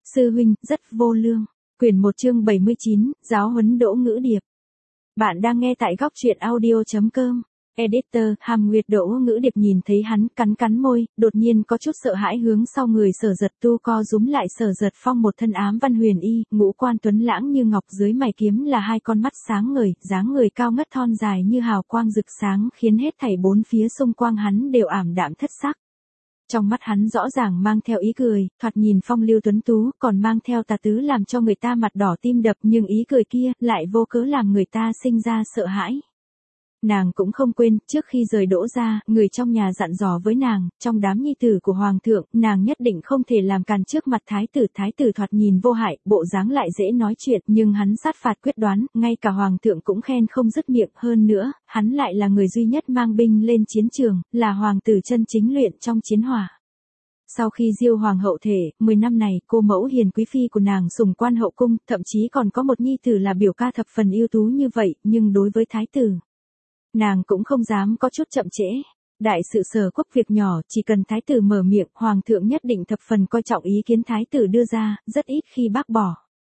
Sư huynh, rất vô lương. Quyển 1 chương 79, giáo huấn Đỗ Ngữ Điệp. Bạn đang nghe tại góc truyện audio.com. Editor, Hàm Nguyệt. Đỗ Ngữ Điệp nhìn thấy hắn, cắn môi, đột nhiên có chút sợ hãi hướng sau người Sở Giật Tu co rúm lại. Sở Giật Phong một thân ám văn huyền y, ngũ quan tuấn lãng như ngọc, dưới mày kiếm là hai con mắt sáng ngời, dáng người cao ngất thon dài như hào quang rực sáng, khiến hết thảy bốn phía xung quanh hắn đều ảm đạm thất sắc. Trong mắt hắn rõ ràng mang theo ý cười, thoạt nhìn phong lưu tuấn tú, còn mang theo tà tứ làm cho người ta mặt đỏ tim đập, nhưng ý cười kia lại vô cớ làm người ta sinh ra sợ hãi. Nàng cũng không quên, trước khi rời Đỗ ra, người trong nhà dặn dò với nàng, trong đám nhi tử của hoàng thượng, nàng nhất định không thể làm càn trước mặt thái tử thoạt nhìn vô hại, bộ dáng lại dễ nói chuyện, nhưng hắn sát phạt quyết đoán, ngay cả hoàng thượng cũng khen không dứt miệng. Hơn nữa, hắn lại là người duy nhất mang binh lên chiến trường, là hoàng tử chân chính luyện trong chiến hỏa. Sau khi Diêu hoàng hậu thể, 10 năm này, cô mẫu hiền quý phi của nàng sủng quan hậu cung, thậm chí còn có một nhi tử là biểu ca thập phần ưu tú như vậy, nhưng đối với thái tử, nàng cũng không dám có chút chậm trễ. Đại sự sở quốc việc nhỏ, chỉ cần thái tử mở miệng, hoàng thượng nhất định thập phần coi trọng ý kiến thái tử đưa ra, rất ít khi bác bỏ.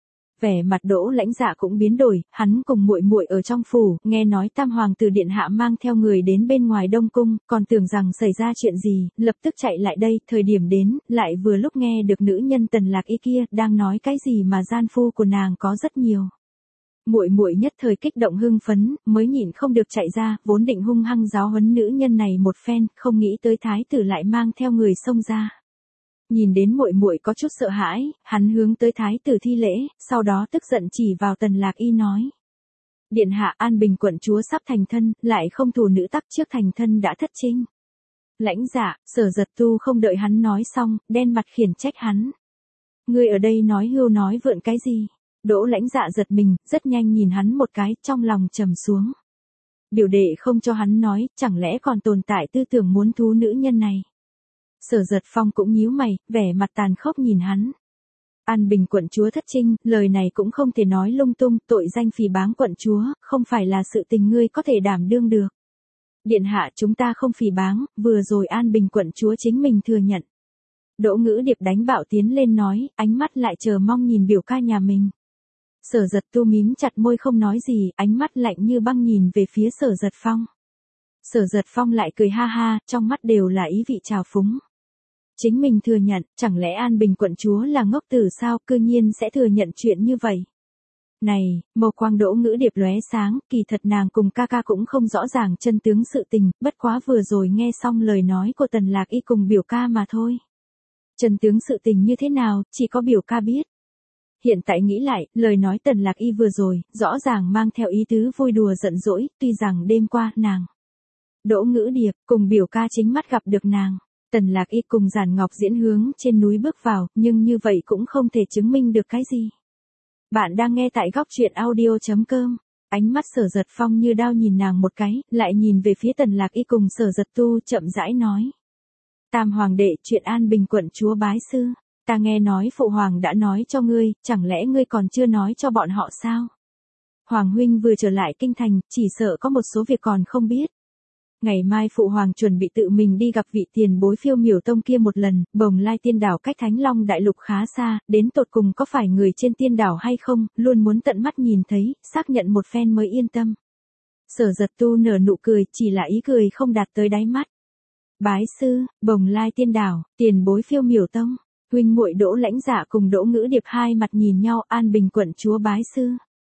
Vẻ mặt Đỗ Lãnh Dạ cũng biến đổi, hắn cùng muội muội ở trong phủ, nghe nói tam hoàng tử điện hạ mang theo người đến bên ngoài Đông cung, còn tưởng rằng xảy ra chuyện gì, lập tức chạy lại đây. Thời điểm đến, lại vừa lúc nghe được nữ nhân Tần Lạc Y kia đang nói cái gì mà gian phu của nàng có rất nhiều. Muội muội nhất thời kích động hưng phấn, mới nhịn không được chạy ra, vốn định hung hăng giáo huấn nữ nhân này một phen, không nghĩ tới thái tử lại mang theo người xông ra. Nhìn đến muội muội có chút sợ hãi, hắn hướng tới thái tử thi lễ, sau đó tức giận chỉ vào Tần Lạc Y nói: Điện hạ, An Bình quận chúa sắp thành thân, lại không thủ nữ tắc, trước thành thân đã thất trinh. Lãnh Dạ, Sở Giật Tu không đợi hắn nói xong, đen mặt khiển trách hắn: Ngươi ở đây nói hưu nói vượn cái gì? Đỗ Lãnh Dạ giật mình, rất nhanh nhìn hắn một cái, trong lòng trầm xuống. Biểu đệ không cho hắn nói, chẳng lẽ còn tồn tại tư tưởng muốn thú nữ nhân này? Sở Giật Phong cũng nhíu mày, vẻ mặt tàn khốc nhìn hắn. An Bình quận chúa thất trinh, lời này cũng không thể nói lung tung, tội danh phỉ báng quận chúa, không phải là sự tình ngươi có thể đảm đương được. Điện hạ, chúng ta không phỉ báng, vừa rồi An Bình quận chúa chính mình thừa nhận. Đỗ Ngữ Điệp đánh bạo tiến lên nói, ánh mắt lại chờ mong nhìn biểu ca nhà mình. Sở Giật Tu mím chặt môi không nói gì, ánh mắt lạnh như băng nhìn về phía Sở Giật Phong. Sở Giật Phong lại cười ha ha, trong mắt đều là ý vị trào phúng. Chính mình thừa nhận, chẳng lẽ An Bình quận chúa là ngốc tử sao, cư nhiên sẽ thừa nhận chuyện như vậy. Này, màu quang Đỗ Ngữ Điệp lóe sáng, kỳ thật nàng cùng ca ca cũng không rõ ràng chân tướng sự tình, bất quá vừa rồi nghe xong lời nói của Tần Lạc Y cùng biểu ca mà thôi. Chân tướng sự tình như thế nào, chỉ có biểu ca biết. Hiện tại nghĩ lại, lời nói Tần Lạc Y vừa rồi, rõ ràng mang theo ý tứ vui đùa giận dỗi, tuy rằng đêm qua, nàng, Đỗ Ngữ Điệp, cùng biểu ca chính mắt gặp được nàng. Tần Lạc Y cùng Giản Ngọc Diễn hướng trên núi bước vào, nhưng như vậy cũng không thể chứng minh được cái gì. Bạn đang nghe tại góc truyện audio.com. Ánh mắt Sở Giật Phong như đao nhìn nàng một cái, lại nhìn về phía Tần Lạc Y cùng Sở Giật Tu, chậm rãi nói. Tam hoàng đệ, chuyện An Bình quận chúa bái sư, ta nghe nói phụ hoàng đã nói cho ngươi, chẳng lẽ ngươi còn chưa nói cho bọn họ sao? Hoàng huynh vừa trở lại kinh thành, chỉ sợ có một số việc còn không biết. Ngày mai phụ hoàng chuẩn bị tự mình đi gặp vị tiền bối Phiêu Miểu Tông kia một lần. Bồng Lai Tiên Đảo cách Thánh Long Đại Lục khá xa, đến tột cùng có phải người trên tiên đảo hay không, luôn muốn tận mắt nhìn thấy, xác nhận một phen mới yên tâm. Sở Giật Tu nở nụ cười, chỉ là ý cười không đạt tới đáy mắt. Bái sư, Bồng Lai Tiên Đảo, tiền bối Phiêu Miểu Tông, huynh muội Đỗ Lãnh Dạ cùng Đỗ Ngữ Điệp hai mặt nhìn nhau. An Bình quận chúa bái sư,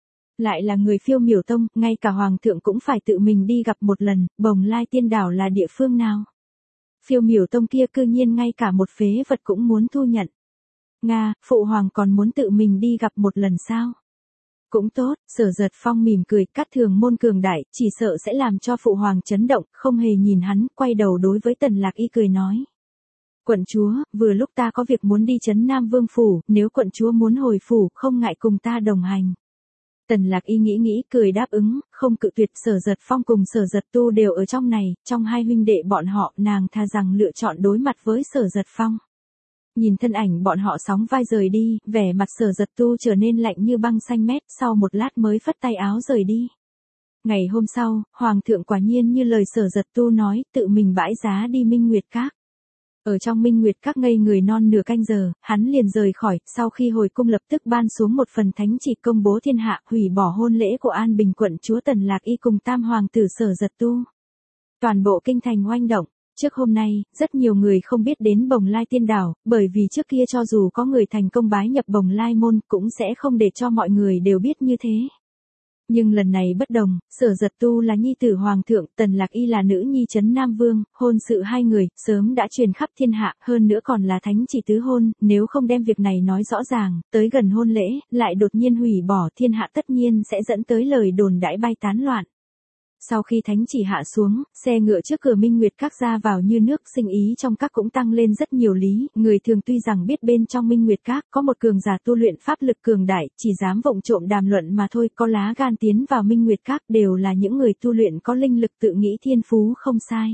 lại là người Phiêu Miểu Tông, ngay cả hoàng thượng cũng phải tự mình đi gặp một lần. Bồng Lai Tiên Đảo là địa phương nào? Phiêu Miểu Tông kia cư nhiên ngay cả một phế vật cũng muốn thu nhận. Nga, phụ hoàng còn muốn tự mình đi gặp một lần sao? Cũng tốt. Sở Giật Phong mỉm cười, cát thường môn cường đại, chỉ sợ sẽ làm cho phụ hoàng chấn động, không hề nhìn hắn, quay đầu đối với Tần Lạc Y cười nói. Quận chúa, vừa lúc ta có việc muốn đi trấn Nam Vương phủ, nếu quận chúa muốn hồi phủ, không ngại cùng ta đồng hành. Tần Lạc Y nghĩ, cười đáp ứng, không cự tuyệt. Sở Giật Phong cùng Sở Giật Tu đều ở trong này, trong hai huynh đệ bọn họ, nàng thà rằng lựa chọn đối mặt với Sở Giật Phong. Nhìn thân ảnh bọn họ sóng vai rời đi, vẻ mặt Sở Giật Tu trở nên lạnh như băng xanh mét, sau một lát mới phất tay áo rời đi. Ngày hôm sau, hoàng thượng quả nhiên như lời Sở Giật Tu nói, tự mình bãi giá đi Minh Nguyệt Các. Ở trong Minh Nguyệt Các ngây người non nửa canh giờ, hắn liền rời khỏi, sau khi hồi cung lập tức ban xuống một phần thánh chỉ công bố thiên hạ, hủy bỏ hôn lễ của An Bình quận chúa Tần Lạc Y cùng tam hoàng tử Sở Giật Tu. Toàn bộ kinh thành oanh động. Trước hôm nay, rất nhiều người không biết đến Bồng Lai Tiên Đảo, bởi vì trước kia cho dù có người thành công bái nhập Bồng Lai môn cũng sẽ không để cho mọi người đều biết như thế. Nhưng lần này bất đồng, Sở Giật Tu là nhi tử hoàng thượng, Tần Lạc Y là nữ nhi trấn Nam Vương, hôn sự hai người, sớm đã truyền khắp thiên hạ, hơn nữa còn là thánh chỉ tứ hôn, nếu không đem việc này nói rõ ràng, tới gần hôn lễ, lại đột nhiên hủy bỏ thiên hạ tất nhiên sẽ dẫn tới lời đồn đãi bay tán loạn. Sau khi thánh chỉ hạ xuống, xe ngựa trước cửa Minh Nguyệt Các ra vào như nước, sinh ý trong các cũng tăng lên rất nhiều lý, người thường tuy rằng biết bên trong Minh Nguyệt Các có một cường giả tu luyện pháp lực cường đại, chỉ dám vụng trộm đàm luận mà thôi, có lá gan tiến vào Minh Nguyệt Các đều là những người tu luyện có linh lực tự nghĩ thiên phú không sai.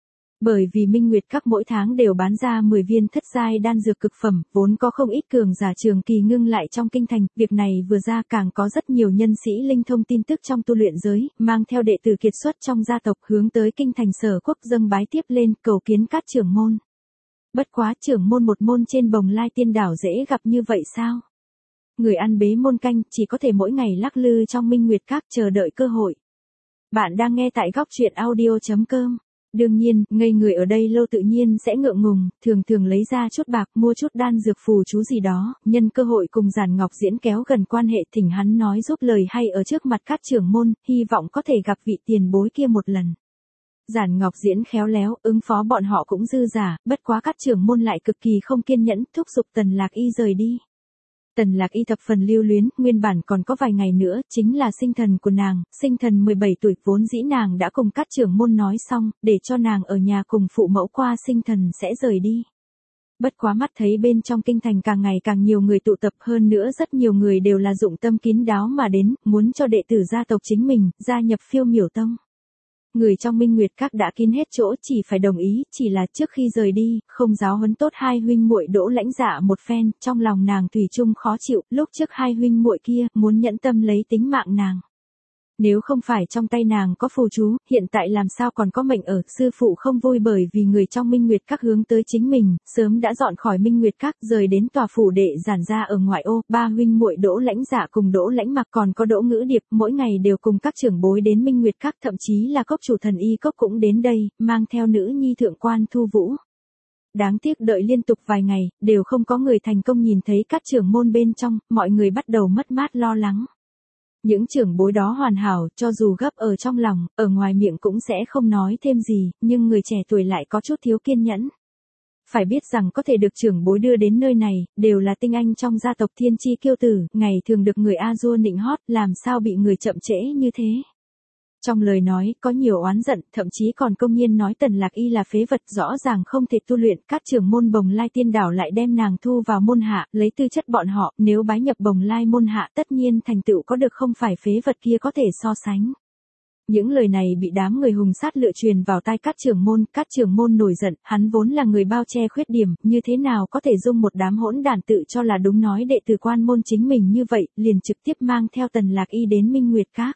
Bởi vì Minh Nguyệt Các mỗi tháng đều bán ra 10 viên thất giai đan dược cực phẩm, vốn có không ít cường giả trường kỳ ngưng lại trong kinh thành, việc này vừa ra càng có rất nhiều nhân sĩ linh thông tin tức trong tu luyện giới, mang theo đệ tử kiệt xuất trong gia tộc hướng tới kinh thành Sở Quốc dâng bái tiếp lên, cầu kiến các trưởng môn. Bất quá trưởng môn một môn trên Bồng Lai Tiên Đảo dễ gặp như vậy sao? Người ăn bế môn canh chỉ có thể mỗi ngày lắc lư trong Minh Nguyệt Các chờ đợi cơ hội. Bạn đang nghe tại góc truyện audio.com. Đương nhiên, ngây người ở đây lâu tự nhiên sẽ ngượng ngùng, thường lấy ra chút bạc mua chút đan dược phù chú gì đó, nhân cơ hội cùng Giản Ngọc Diễn kéo gần quan hệ, thỉnh hắn nói giúp lời hay ở trước mặt các trưởng môn, hy vọng có thể gặp vị tiền bối kia một lần. Giản Ngọc Diễn khéo léo, ứng phó bọn họ cũng dư giả, bất quá các trưởng môn lại cực kỳ không kiên nhẫn, thúc giục Tần Lạc Y rời đi. Tần Lạc Y thập phần lưu luyến, nguyên bản còn có vài ngày nữa, chính là sinh thần của nàng, sinh thần 17 tuổi, vốn dĩ nàng đã cùng các trưởng môn nói xong, để cho nàng ở nhà cùng phụ mẫu qua sinh thần sẽ rời đi. Bất quá mắt thấy bên trong kinh thành càng ngày càng nhiều người tụ tập, hơn nữa rất nhiều người đều là dụng tâm kín đáo mà đến, muốn cho đệ tử gia tộc chính mình, gia nhập Phiêu Miểu Tông. Người trong Minh Nguyệt Các đã kín hết chỗ, chỉ phải đồng ý, chỉ là trước khi rời đi, không giáo huấn tốt hai huynh muội Đỗ Lãnh Dạ một phen, trong lòng nàng thủy chung khó chịu, lúc trước hai huynh muội kia muốn nhẫn tâm lấy tính mạng nàng. Nếu không phải trong tay nàng có phù chú, hiện tại làm sao còn có mệnh ở, sư phụ không vui bởi vì người trong Minh Nguyệt Các hướng tới chính mình, sớm đã dọn khỏi Minh Nguyệt Các, rời đến tòa phủ đệ Giản gia ở ngoại ô, ba huynh muội Đỗ Lãnh Dạ cùng Đỗ Lãnh Mặc còn có Đỗ Ngữ Điệp, mỗi ngày đều cùng các trưởng bối đến Minh Nguyệt Các, thậm chí là cốc chủ Thần Y Cốc cũng đến đây, mang theo nữ nhi thượng quan Thu Vũ. Đáng tiếc đợi liên tục vài ngày, đều không có người thành công nhìn thấy các trưởng môn bên trong, mọi người bắt đầu mất mát lo lắng. Những trưởng bối đó hoàn hảo, cho dù gấp ở trong lòng, ở ngoài miệng cũng sẽ không nói thêm gì, nhưng người trẻ tuổi lại có chút thiếu kiên nhẫn. Phải biết rằng có thể được trưởng bối đưa đến nơi này, đều là tinh anh trong gia tộc thiên chi kiêu tử, ngày thường được người A-dua nịnh hót, làm sao bị người chậm trễ như thế. Trong lời nói, có nhiều oán giận, thậm chí còn công nhiên nói Tần Lạc Y là phế vật, rõ ràng không thể tu luyện, các trưởng môn Bồng Lai Tiên Đảo lại đem nàng thu vào môn hạ, lấy tư chất bọn họ, nếu bái nhập Bồng Lai môn hạ tất nhiên thành tựu có được không phải phế vật kia có thể so sánh. Những lời này bị đám người hùng sát lựa truyền vào tai các trưởng môn nổi giận, hắn vốn là người bao che khuyết điểm, như thế nào có thể dung một đám hỗn đản tự cho là đúng nói đệ tử quan môn chính mình như vậy, liền trực tiếp mang theo Tần Lạc Y đến Minh Nguyệt Các.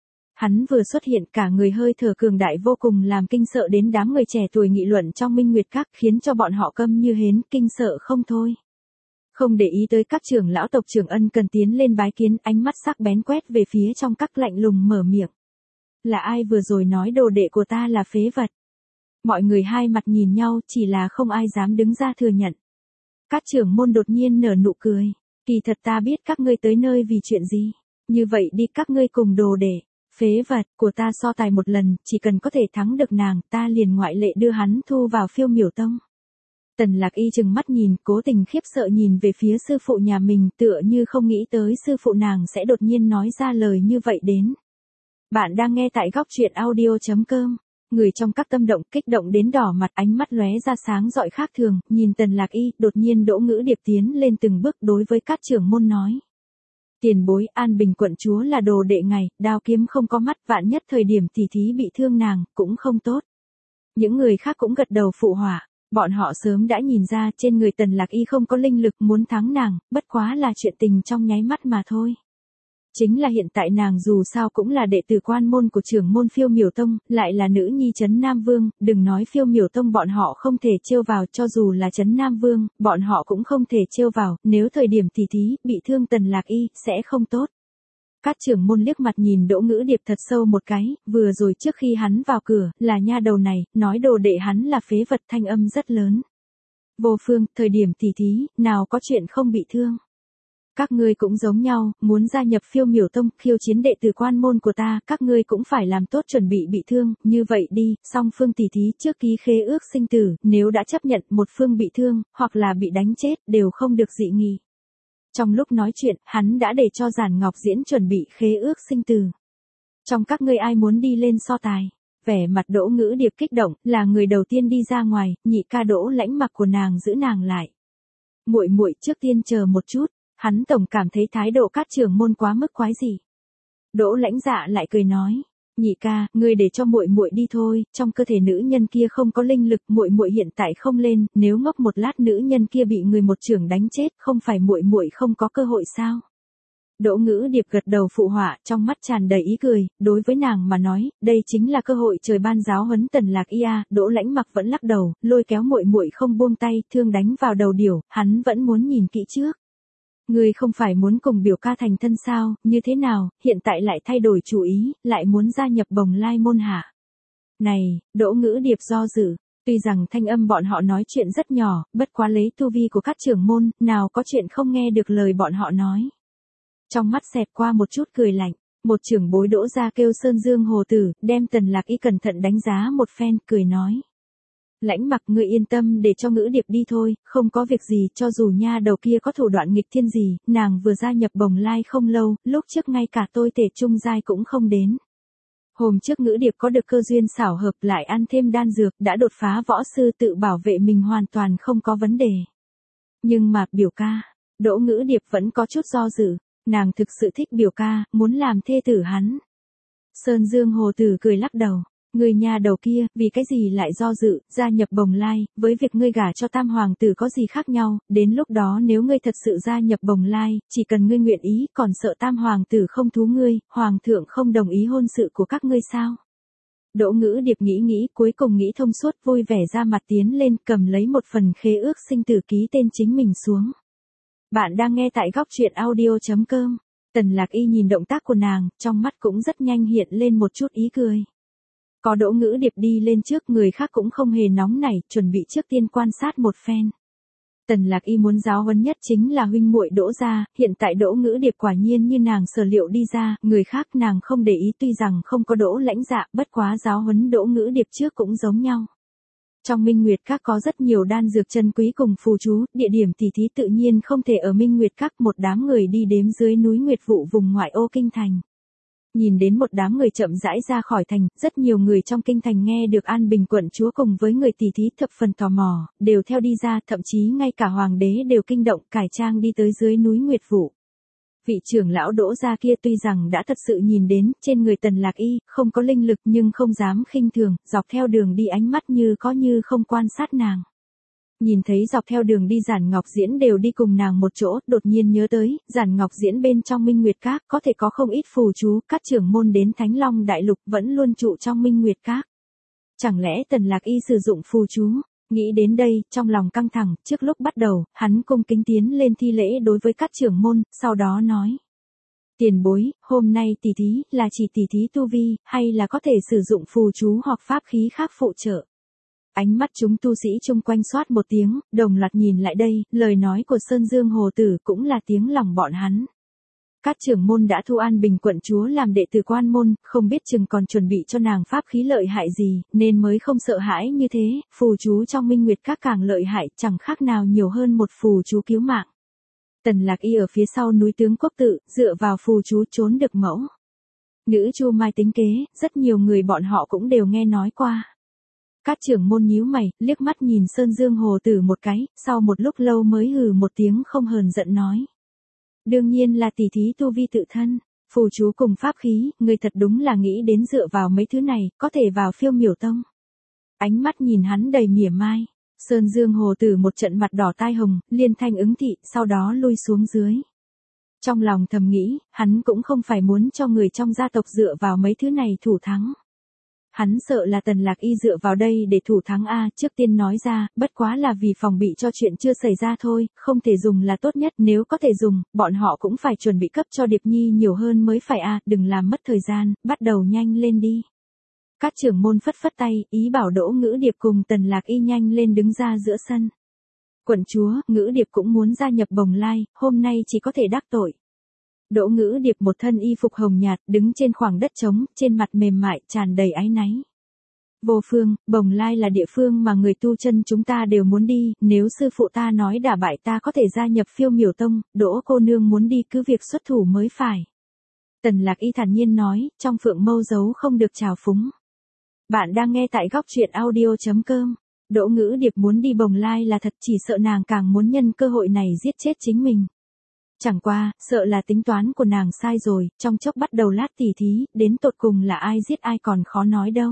Hắn vừa xuất hiện cả người hơi thở cường đại vô cùng làm kinh sợ đến đám người trẻ tuổi nghị luận trong Minh Nguyệt Các, khiến cho bọn họ câm như hến, kinh sợ không thôi. Không để ý tới các trưởng lão tộc trưởng ân cần tiến lên bái kiến, ánh mắt sắc bén quét về phía trong các, lạnh lùng mở miệng. Là ai vừa rồi nói đồ đệ của ta là phế vật? Mọi người hai mặt nhìn nhau, chỉ là không ai dám đứng ra thừa nhận. Các trưởng môn đột nhiên nở nụ cười. Kỳ thật ta biết các ngươi tới nơi vì chuyện gì. Như vậy đi, các ngươi cùng đồ đệ. Phế vật của ta so tài một lần, chỉ cần có thể thắng được nàng, ta liền ngoại lệ đưa hắn thu vào Phiêu Miểu Tông. Tần Lạc Y chừng mắt nhìn, cố tình khiếp sợ nhìn về phía sư phụ nhà mình, tựa như không nghĩ tới sư phụ nàng sẽ đột nhiên nói ra lời như vậy đến. Bạn đang nghe tại góc truyện audio.com. Người trong các tâm động, kích động đến đỏ mặt, ánh mắt lóe ra sáng rọi khác thường, nhìn Tần Lạc Y, đột nhiên Đỗ Ngữ Điệp tiến lên từng bước đối với các trưởng môn nói. Tiền bối, An Bình quận chúa là đồ đệ ngài, đao kiếm không có mắt, vạn nhất thời điểm tỉ thí bị thương nàng, cũng không tốt. Những người khác cũng gật đầu phụ họa, bọn họ sớm đã nhìn ra trên người Tần Lạc Y không có linh lực muốn thắng nàng, bất quá là chuyện tình trong nháy mắt mà thôi. Chính là hiện tại nàng dù sao cũng là đệ tử quan môn của trưởng môn Phiêu Miểu Tông, lại là nữ nhi Trấn Nam Vương, đừng nói Phiêu Miểu Tông bọn họ không thể trêu vào, cho dù là Trấn Nam Vương, bọn họ cũng không thể trêu vào, nếu thời điểm tỉ thí, bị thương Tần Lạc Y, sẽ không tốt. Các trưởng môn liếc mặt nhìn Đỗ Ngữ Điệp thật sâu một cái, vừa rồi trước khi hắn vào cửa, là nha đầu này, nói đồ đệ hắn là phế vật, thanh âm rất lớn. Vô Phương, thời điểm tỉ thí, nào có chuyện không bị thương. Các ngươi cũng giống nhau, muốn gia nhập Phiêu Miểu Tông, khiêu chiến đệ tử quan môn của ta, các ngươi cũng phải làm tốt chuẩn bị thương, như vậy đi, song phương tỉ thí trước ký khế ước sinh tử, nếu đã chấp nhận một phương bị thương, hoặc là bị đánh chết, đều không được dị nghị. Trong lúc nói chuyện, hắn đã để cho Giản Ngọc Diễn chuẩn bị khế ước sinh tử. Trong các ngươi ai muốn đi lên so tài? Vẻ mặt Đỗ Ngữ Điệp kích động, là người đầu tiên đi ra ngoài, nhị ca Đỗ Lãnh Mặc của nàng giữ nàng lại. Muội muội trước tiên chờ một chút. Hắn tổng cảm thấy thái độ các trưởng môn quá mức quái gì. Đỗ Lãnh Dạ lại cười nói, nhị ca, ngươi để cho muội muội đi thôi, trong cơ thể nữ nhân kia không có linh lực, muội muội hiện tại không lên, nếu ngốc một lát nữ nhân kia bị người một chưởng đánh chết, không phải muội muội không có cơ hội sao? Đỗ Ngữ Điệp gật đầu phụ họa, trong mắt tràn đầy ý cười, đối với nàng mà nói, đây chính là cơ hội trời ban giáo huấn Tần Lạc Y a. Đỗ Lãnh Mặc vẫn lắc đầu, lôi kéo muội muội không buông tay, thương đánh vào đầu điểu, hắn vẫn muốn nhìn kỹ trước. Ngươi không phải muốn cùng biểu ca thành thân sao, như thế nào, hiện tại lại thay đổi chủ ý, lại muốn gia nhập Bồng Lai môn hạ. Này, Đỗ Ngữ Điệp do dự, tuy rằng thanh âm bọn họ nói chuyện rất nhỏ, bất quá lấy tu vi của các trưởng môn, nào có chuyện không nghe được lời bọn họ nói. Trong mắt xẹt qua một chút cười lạnh, một trưởng bối Đỗ ra kêu Sơn Dương Hồ Tử, đem Tần Lạc Y cẩn thận đánh giá một phen, cười nói. Lãnh Mặc, ngươi yên tâm để cho Ngữ Điệp đi thôi, không có việc gì, cho dù nha đầu kia có thủ đoạn nghịch thiên gì, nàng vừa gia nhập Bồng Lai không lâu, lúc trước ngay cả tôi tể trung giai cũng không đến. Hôm trước Ngữ Điệp có được cơ duyên xảo hợp lại ăn thêm đan dược, đã đột phá võ sư tự bảo vệ mình hoàn toàn không có vấn đề. Nhưng mà, biểu ca, Đỗ Ngữ Điệp vẫn có chút do dự, nàng thực sự thích biểu ca, muốn làm thê tử hắn. Sơn Dương Hồ Tử cười lắc đầu. Người nhà đầu kia, vì cái gì lại do dự, gia nhập Bồng Lai, với việc ngươi gả cho Tam Hoàng tử có gì khác nhau, đến lúc đó nếu ngươi thật sự gia nhập Bồng Lai, chỉ cần ngươi nguyện ý, còn sợ Tam Hoàng tử không thú ngươi, Hoàng thượng không đồng ý hôn sự của các ngươi sao? Đỗ Ngữ Điệp nghĩ cuối cùng nghĩ thông suốt, vui vẻ ra mặt tiến lên, cầm lấy một phần khế ước sinh tử ký tên chính mình xuống. Bạn đang nghe tại góc truyện audio.com. Tần Lạc Y nhìn động tác của nàng, trong mắt cũng rất nhanh hiện lên một chút ý cười. Có Đỗ Ngữ Điệp đi lên trước, người khác cũng không hề nóng nảy, chuẩn bị trước tiên quan sát một phen. Tần Lạc Y muốn giáo huấn nhất chính là huynh muội Đỗ gia, hiện tại Đỗ Ngữ Điệp quả nhiên như nàng sở liệu đi ra, người khác nàng không để ý, tuy rằng không có Đỗ Lãnh Dạ, bất quá giáo huấn Đỗ Ngữ Điệp trước cũng giống nhau. Trong Minh Nguyệt Các có rất nhiều đan dược chân quý cùng phù chú, địa điểm tỉ thí tự nhiên không thể ở Minh Nguyệt Các, một đám người đi đếm dưới núi Nguyệt Vụ vùng ngoại ô kinh thành. Nhìn đến một đám người chậm rãi ra khỏi thành, rất nhiều người trong kinh thành nghe được An Bình quận chúa cùng với người tỉ thí thập phần tò mò, đều theo đi ra, thậm chí ngay cả hoàng đế đều kinh động, cải trang đi tới dưới núi Nguyệt Vụ. Vị trưởng lão Đỗ gia kia tuy rằng đã thật sự nhìn đến, trên người Tần Lạc Y, không có linh lực nhưng không dám khinh thường, dọc theo đường đi ánh mắt như có như không quan sát nàng. Nhìn thấy dọc theo đường đi Giản Ngọc Diễn đều đi cùng nàng một chỗ, đột nhiên nhớ tới, Giản Ngọc Diễn bên trong Minh Nguyệt Các có thể có không ít phù chú, các trưởng môn đến Thánh Long Đại Lục vẫn luôn trụ trong Minh Nguyệt Các. Chẳng lẽ Tần Lạc Y sử dụng phù chú? Nghĩ đến đây, trong lòng căng thẳng, trước lúc bắt đầu, hắn cung kính tiến lên thi lễ đối với các trưởng môn, sau đó nói. Tiền bối, hôm nay tỉ thí, là chỉ tỉ thí tu vi, hay là có thể sử dụng phù chú hoặc pháp khí khác phụ trợ? Ánh mắt chúng tu sĩ chung quanh xoát một tiếng, đồng loạt nhìn lại đây, lời nói của Sơn Dương Hồ Tử cũng là tiếng lòng bọn hắn. Các trưởng môn đã thu An Bình quận chúa làm đệ tử quan môn, không biết chừng còn chuẩn bị cho nàng pháp khí lợi hại gì, nên mới không sợ hãi như thế, phù chú trong Minh Nguyệt Các càng lợi hại, chẳng khác nào nhiều hơn một phù chú cứu mạng. Tần Lạc Y ở phía sau núi Tướng Quốc Tự, dựa vào phù chú trốn được mẫu. Nữ Chu Mai tính kế, rất nhiều người bọn họ cũng đều nghe nói qua. Các trưởng môn nhíu mày, liếc mắt nhìn Sơn Dương Hồ Tử một cái, sau một lúc lâu mới hừ một tiếng không hờn giận nói. Đương nhiên là tỉ thí tu vi tự thân, phù chú cùng pháp khí, người thật đúng là nghĩ đến dựa vào mấy thứ này, có thể vào Phiêu Miểu Tông. Ánh mắt nhìn hắn đầy mỉa mai, Sơn Dương Hồ Tử một trận mặt đỏ tai hồng, liên thanh ứng thị, sau đó lui xuống dưới. Trong lòng thầm nghĩ, hắn cũng không phải muốn cho người trong gia tộc dựa vào mấy thứ này thủ thắng. Hắn sợ là Tần Lạc Y dựa vào đây để thủ thắng a, trước tiên nói ra, bất quá là vì phòng bị cho chuyện chưa xảy ra thôi, không thể dùng là tốt nhất, nếu có thể dùng, bọn họ cũng phải chuẩn bị cấp cho Điệp Nhi nhiều hơn mới phải a, đừng làm mất thời gian, bắt đầu nhanh lên đi. Các trưởng môn phất phất tay, ý bảo Đỗ Ngữ Điệp cùng Tần Lạc Y nhanh lên đứng ra giữa sân. Quận chúa, Ngữ Điệp cũng muốn gia nhập Bồng Lai, hôm nay chỉ có thể đắc tội. Đỗ Ngữ Điệp một thân y phục hồng nhạt, đứng trên khoảng đất trống, trên mặt mềm mại, tràn đầy áy náy. Vô Phương, Bồng Lai là địa phương mà người tu chân chúng ta đều muốn đi, nếu sư phụ ta nói đả bại ta có thể gia nhập Phiêu Miểu Tông, Đỗ cô nương muốn đi cứ việc xuất thủ mới phải. Tần Lạc Y thản nhiên nói, trong phượng mâu giấu không được trào phúng. Bạn đang nghe tại góc truyện audio.com. Đỗ Ngữ Điệp muốn đi Bồng Lai là thật, chỉ sợ nàng càng muốn nhân cơ hội này giết chết chính mình. Chẳng qua, sợ là tính toán của nàng sai rồi, trong chốc bắt đầu lát tỉ thí, đến tột cùng là ai giết ai còn khó nói đâu.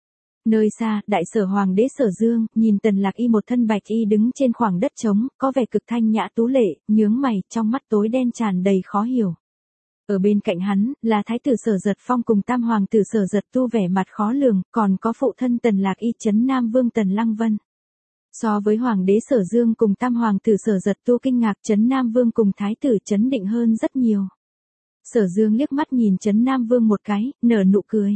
Nơi xa, đại sở hoàng đế Sở Dương, nhìn Tần Lạc Y một thân bạch y đứng trên khoảng đất trống, có vẻ cực thanh nhã tú lệ, nhướng mày, trong mắt tối đen tràn đầy khó hiểu. Ở bên cạnh hắn, là thái tử Sở Giật Phong cùng tam hoàng tử Sở Giật Tu vẻ mặt khó lường, còn có phụ thân Tần Lạc Y Trấn Nam Vương Tần Lăng Vân. So với hoàng đế Sở Dương cùng tam hoàng tử Sở Giật Tu kinh ngạc, Trấn Nam Vương cùng thái tử Trấn Định hơn rất nhiều. Sở Dương liếc mắt nhìn Trấn Nam Vương một cái, nở nụ cười.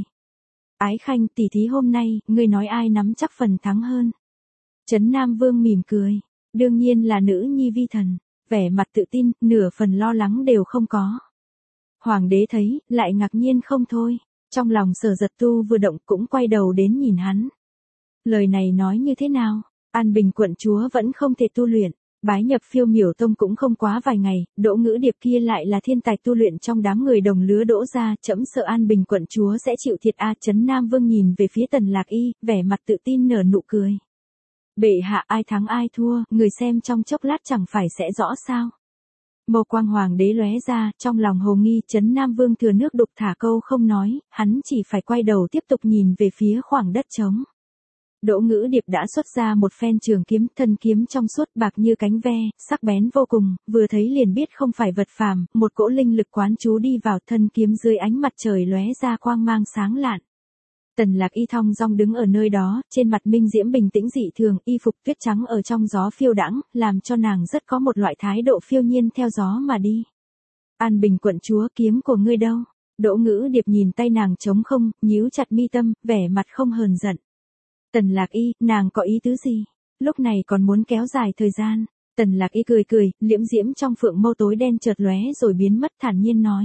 Ái Khanh, tỷ thí hôm nay, ngươi nói ai nắm chắc phần thắng hơn? Trấn Nam Vương mỉm cười. Đương nhiên là nữ nhi Vi Thần. Vẻ mặt tự tin, nửa phần lo lắng đều không có. Hoàng đế thấy, lại ngạc nhiên không thôi. Trong lòng Sở Giật Tu vừa động cũng quay đầu đến nhìn hắn. Lời này nói như thế nào? An Bình quận chúa vẫn không thể tu luyện. Bái nhập Phiêu Miểu Tông cũng không quá vài ngày, Đỗ Ngữ Điệp kia lại là thiên tài tu luyện trong đám người đồng lứa Đỗ gia, trẫm sợ An Bình quận chúa sẽ chịu thiệt a. Trấn Nam Vương nhìn về phía Tần Lạc Y, vẻ mặt tự tin nở nụ cười. Bệ hạ, ai thắng ai thua, người xem trong chốc lát chẳng phải sẽ rõ sao? Mâu quang hoàng đế lóe ra, trong lòng hồ nghi, Trấn Nam Vương thừa nước đục thả câu không nói, hắn chỉ phải quay đầu tiếp tục nhìn về phía khoảng đất trống. Đỗ Ngữ Điệp đã xuất ra một phen trường kiếm, thân kiếm trong suốt bạc như cánh ve, sắc bén vô cùng, vừa thấy liền biết không phải vật phàm, một cỗ linh lực quán trú đi vào thân kiếm dưới ánh mặt trời lóe ra quang mang sáng lạn. Tần Lạc Y thong dong đứng ở nơi đó, trên mặt minh diễm bình tĩnh dị thường, y phục tuyết trắng ở trong gió phiêu đãng, làm cho nàng rất có một loại thái độ phiêu nhiên theo gió mà đi. An Bình quận chúa, kiếm của ngươi đâu? Đỗ Ngữ Điệp nhìn tay nàng trống không, nhíu chặt mi tâm, vẻ mặt không hờn giận. Tần Lạc Y, nàng có ý tứ gì? Lúc này còn muốn kéo dài thời gian. Tần Lạc Y cười cười, liễm diễm trong phượng mâu tối đen chợt lóe rồi biến mất, thản nhiên nói.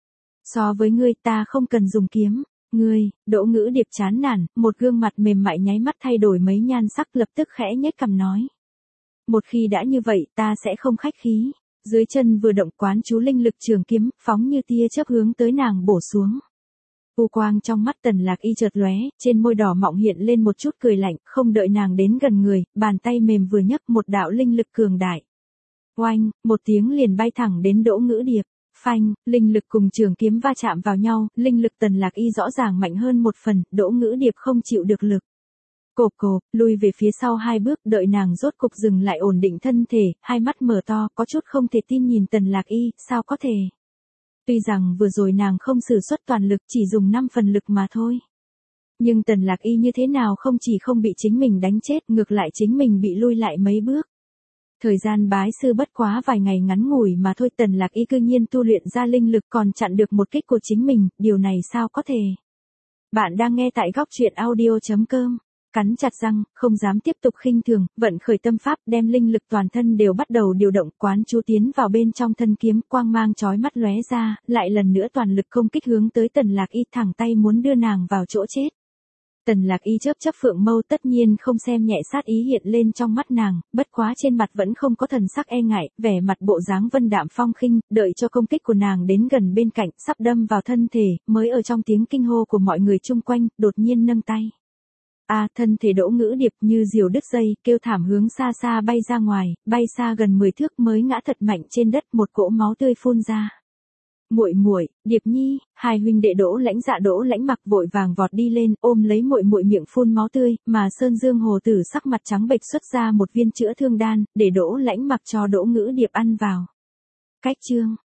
So với ngươi ta không cần dùng kiếm. Ngươi, Đỗ Ngữ Điệp chán nản, một gương mặt mềm mại nháy mắt thay đổi mấy nhan sắc, lập tức khẽ nhếch cằm nói. Một khi đã như vậy ta sẽ không khách khí. Dưới chân vừa động quán chú linh lực trường kiếm, phóng như tia chớp hướng tới nàng bổ xuống. U quang trong mắt Tần Lạc Y chợt lóe, trên môi đỏ mọng hiện lên một chút cười lạnh, không đợi nàng đến gần người, bàn tay mềm vừa nhấc một đạo linh lực cường đại. Oanh, một tiếng liền bay thẳng đến Đỗ Ngữ Điệp. Phanh, linh lực cùng trường kiếm va chạm vào nhau, linh lực Tần Lạc Y rõ ràng mạnh hơn một phần, Đỗ Ngữ Điệp không chịu được lực. Cộp cộp, lùi về phía sau hai bước, đợi nàng rốt cục dừng lại ổn định thân thể, hai mắt mở to, có chút không thể tin nhìn Tần Lạc Y, sao có thể? Tuy rằng vừa rồi nàng không sử xuất toàn lực, chỉ dùng 5 phần lực mà thôi. Nhưng Tần Lạc Y như thế nào không chỉ không bị chính mình đánh chết, ngược lại chính mình bị lui lại mấy bước. Thời gian bái sư bất quá vài ngày ngắn ngủi mà thôi, Tần Lạc Y cư nhiên tu luyện ra linh lực còn chặn được một kích của chính mình, điều này sao có thể? Bạn đang nghe tại góc truyện audio.com. Cắn chặt răng, không dám tiếp tục khinh thường, vận khởi tâm pháp, đem linh lực toàn thân đều bắt đầu điều động, quán chú tiến vào bên trong thân kiếm, quang mang chói mắt lóe ra, lại lần nữa toàn lực công kích hướng tới Tần Lạc Y, thẳng tay muốn đưa nàng vào chỗ chết. Tần Lạc Y chớp chớp phượng mâu, tất nhiên không xem nhẹ sát ý hiện lên trong mắt nàng, bất quá trên mặt vẫn không có thần sắc e ngại, vẻ mặt bộ dáng vân đạm phong khinh, đợi cho công kích của nàng đến gần bên cạnh, sắp đâm vào thân thể, mới ở trong tiếng kinh hô của mọi người chung quanh, đột nhiên nâng tay. Thân thể Đỗ Ngữ Điệp như diều đứt dây, kêu thảm hướng xa xa bay ra ngoài, bay xa gần 10 thước mới ngã thật mạnh trên đất, một cỗ máu tươi phun ra. Muội muội, Điệp Nhi, hai huynh đệ Đỗ Lãnh Dạ Đỗ Lãnh Mặc vội vàng vọt đi lên, ôm lấy muội muội miệng phun máu tươi, mà Sơn Dương Hồ Tử sắc mặt trắng bệch xuất ra một viên chữa thương đan, để Đỗ Lãnh Mặc cho Đỗ Ngữ Điệp ăn vào. Cách chương